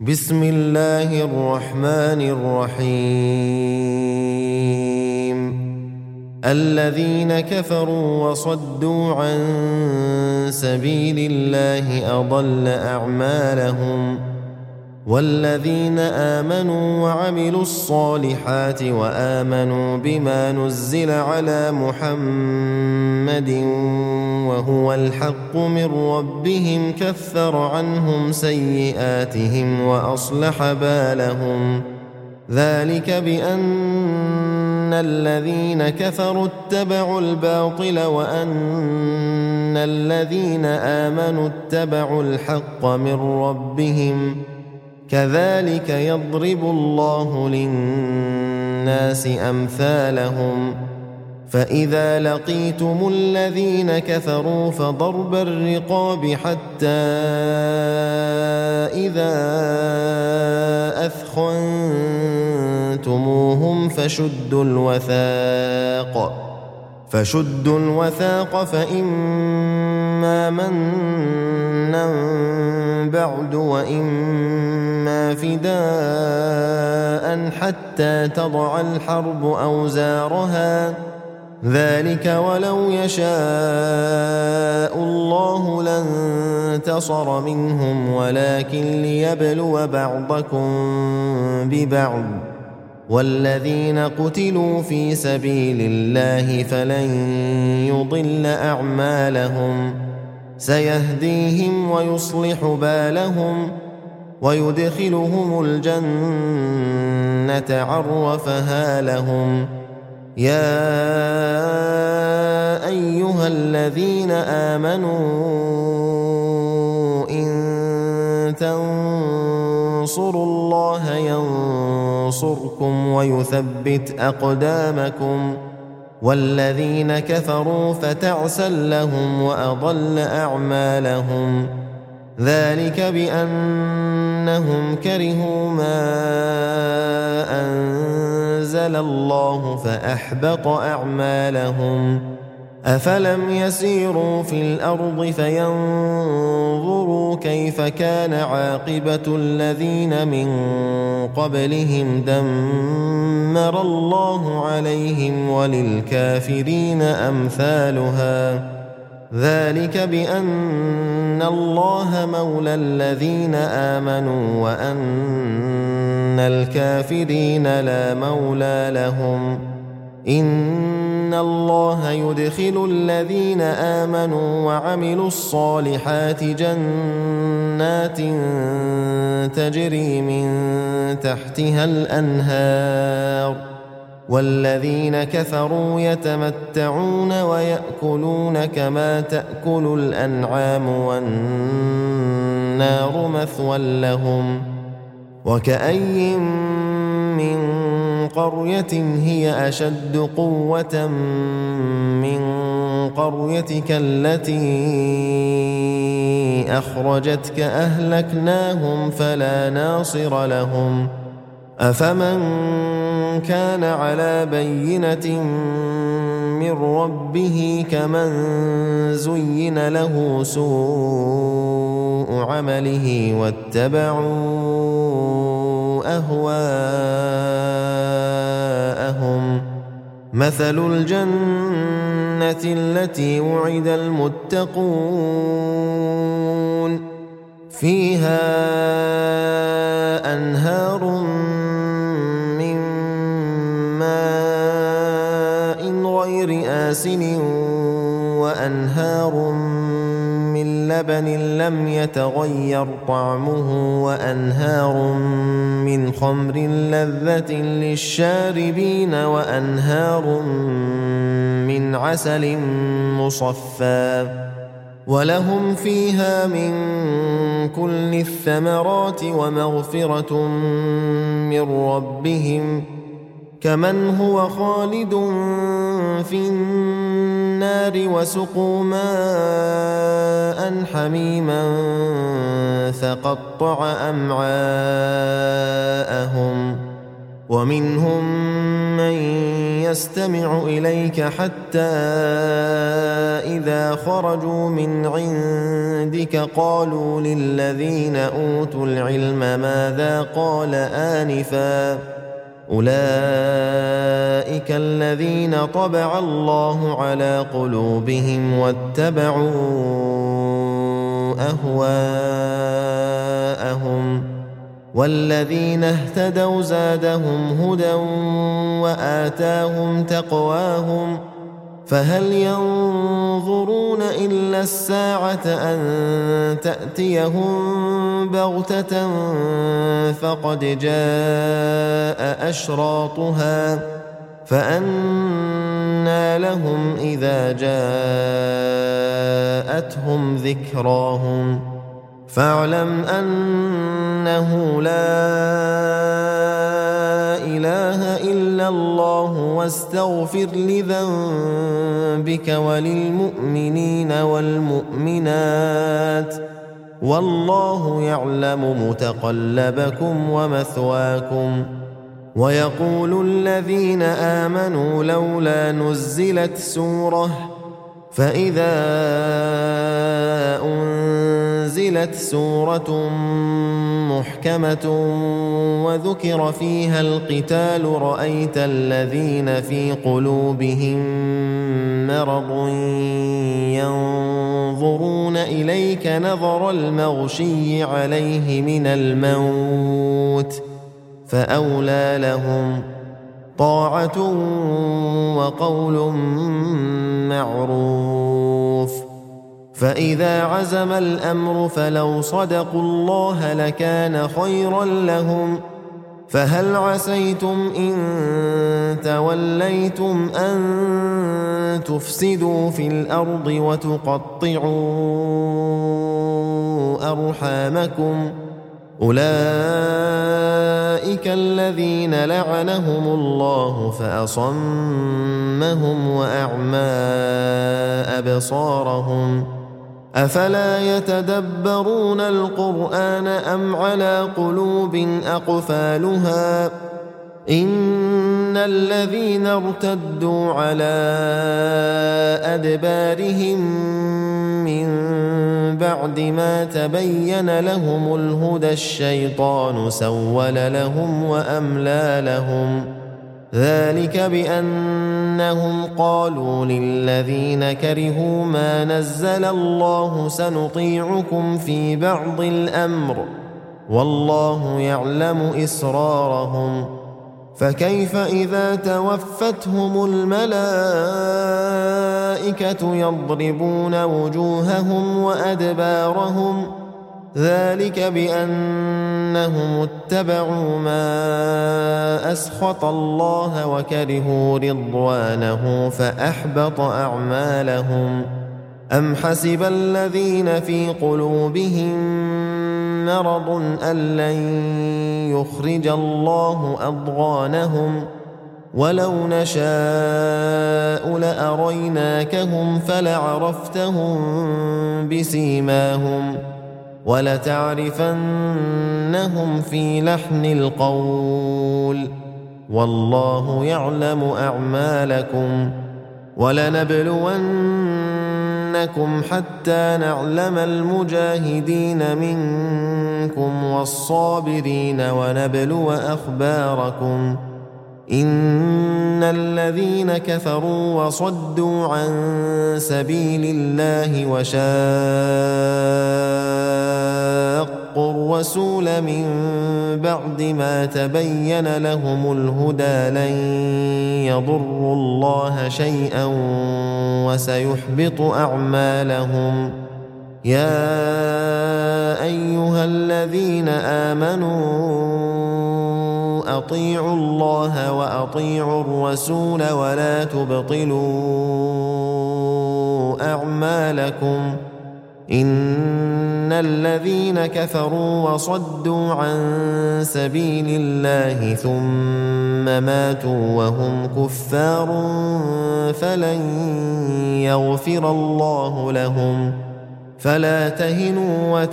بسم الله الرحمن الرحيم الذين كفروا وصدوا عن سبيل الله أضل أعمالهم والذين آمنوا وعملوا الصالحات وآمنوا بما نزل على محمد وهو الحق من ربهم كفر عنهم سيئاتهم وأصلح بالهم ذلك بأن الذين كفروا اتبعوا الباطل وأن الذين آمنوا اتبعوا الحق من ربهم كذلك يضرب الله للناس أمثالهم فإذا لقيتم الذين كفروا فضرب الرقاب حتى إذا أثخنتموهم فشدوا الوثاق فإما منا بعد وإما فداء حتى تضع الحرب أوزارها ذلك ولو يشاء الله لانتصر منهم ولكن ليبلو بعضكم ببعض والذين قتلوا في سبيل الله فلن يضل أعمالهم سيهديهم ويصلح بالهم ويدخلهم الجنة عرفها لهم يا أيها الذين آمنوا إن تنصروا الله ينصركم ويثبت أقدامكم والذين كفروا فتعسا لهم وأضل أعمالهم ذلك بأنهم كرهوا ما أنزل الله فأحبط أعمالهم أفلم يسيروا في الأرض فينظروا كيف كان عاقبة الذين من قبلهم دمر الله عليهم وللكافرين أمثالها ذلك بأن الله مولى الذين آمنوا وأن الكافرين لا مولى لهم إن الله يدخل الذين آمنوا وعملوا الصالحات جنات تجري من تحتها الأنهار والذين كفروا يتمتعون ويأكلون كما تأكل الأنعام والنار مثوى لهم وكأي من قرية هي أشد قوة من قريتك التي أخرجتك أهلكناهم فلا ناصر لهم أفمن كان على بينة من ربه كمن زين له سوء عمله واتبعوا أهواءهم مثل الجنة التي وعد المتقون فيها أنهار من ماء غير آسن وأنهار من لبن لم يتغير طعمه وأنهار من خمر لذة للشاربين وأنهار من عسل مصفى ولهم فيها من كل الثمرات ومغفرة من ربهم كمن هو خالد في النار وسقوا ماء حميما فقطع أمعاءهم ومنهم من يستمع إليك حتى إذا خرجوا من عندك قالوا للذين أوتوا العلم ماذا قال آنفا أولئك الذين طبع الله على قلوبهم واتبعوا أهواءهم والذين اهتدوا زادهم هدى وآتاهم تقواهم فهل ينظرون إلا الساعة أن تأتيهم بغتة فقد جاء أشراطها فأنى لهم إذا جاءتهم ذكراهم فاعلم أنه لا إله إلا الله واستغفر لذنبك وللمؤمنين والمؤمنات والله يعلم متقلبكم ومثواكم ويقول الذين آمنوا لولا نزلت سورة فإذا أنزلت سورة محكمة وذكر فيها القتال رأيت الذين في قلوبهم مرض ينظرون إليك نظر المغشي عليه من الموت فأولى لهم طاعة وقول معروف فإذا عزم الأمر فلو صدقوا الله لكان خيرا لهم فهل عسيتم إن توليتم أن تفسدوا في الأرض وتقطعوا أرحامكم أولئك الذين لعنهم الله فأصمهم وأعمى أبصارهم أفلا يتدبرون القرآن أم على قلوب أقفالها إن الذين ارتدوا على أدبارهم من بعد ما تبين لهم الهدى الشيطان سول لهم وأملى لهم ذلك بأنهم قالوا للذين كرهوا ما نزل الله سنطيعكم في بعض الأمر والله يعلم إسرارهم فكيف إذا توفتهم الملائكة يضربون وجوههم وأدبارهم ذلك بأنهم اتبعوا ما أسخط الله وكرهوا رضوانه فأحبط أعمالهم أم حسب الذين في قلوبهم مرض أن لن يخرج الله أضغانهم ولو نشاء لأريناكهم فلعرفتهم بسيماهم ولتعرفنهم في لحن القول والله يعلم أعمالكم ولنبلونكم حتى نعلم المجاهدين منكم والصابرين ونبلو أخباركم إن الذين كفروا وصدوا عن سبيل الله وشاقوا الرسول من بعد ما تبين لهم الهدى لن يضروا الله شيئا وسيحبط أعمالهم يا أيها الذين آمنوا أطيعوا الله وأطيعوا الرسول ولا تبطلوا أعمالكم إن الذين كفروا وصدوا عن سبيل الله ثم ماتوا وهم كفار فلن يغفر الله لهم فلا تهنوا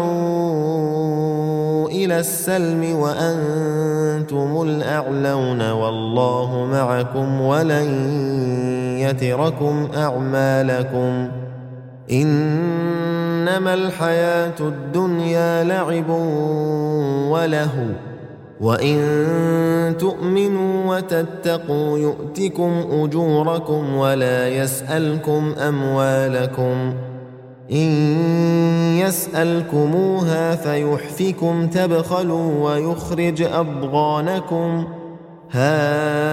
وتدعوا إلى السلم وأنتم الأعلون والله معكم ولن يتركم أعمالكم إنما الحياة الدنيا لعب ولهو وإن تؤمنوا وتتقوا يؤتكم أجوركم ولا يسألكم أموالكم إن يسألكموها فيحفكم تبخلوا ويخرج أضغانكم ها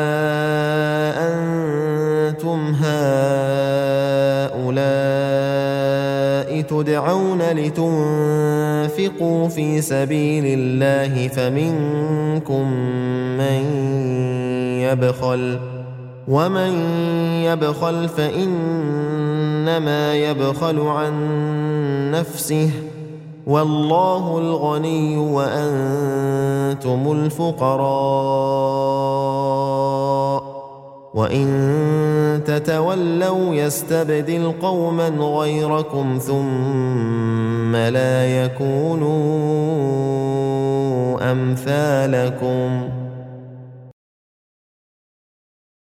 أنتم هؤلاء تدعون لتنفقوا في سبيل الله فمنكم من يبخل ومن يبخل فإنما يبخل عن نفسه والله الغني وأنتم الفقراء وإن تتولوا يستبدل قوما غيركم ثم لا يكونوا أمثالكم